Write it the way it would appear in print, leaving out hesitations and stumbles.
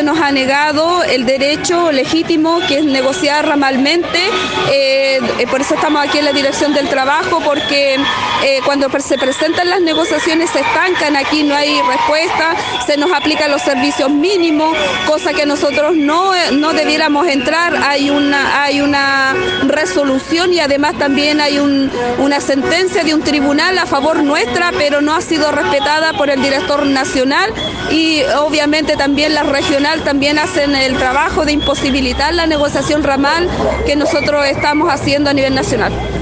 se nos ha negado el derecho legítimo que es negociar ramalmente. Por eso estamos aquí en la Dirección del Trabajo, porque cuando se presentan las negociaciones se estancan, aquí no hay respuesta, se nos aplican los servicios mínimos, cosa que nosotros no debiéramos entrar. Hay una resolución y además también hay una sentencia de un tribunal a favor nuestra, pero no ha sido respetada por el director nacional, y obviamente también la regional también hacen el trabajo de imposibilitar la negociación ramal que nosotros estamos haciendo a nivel nacional.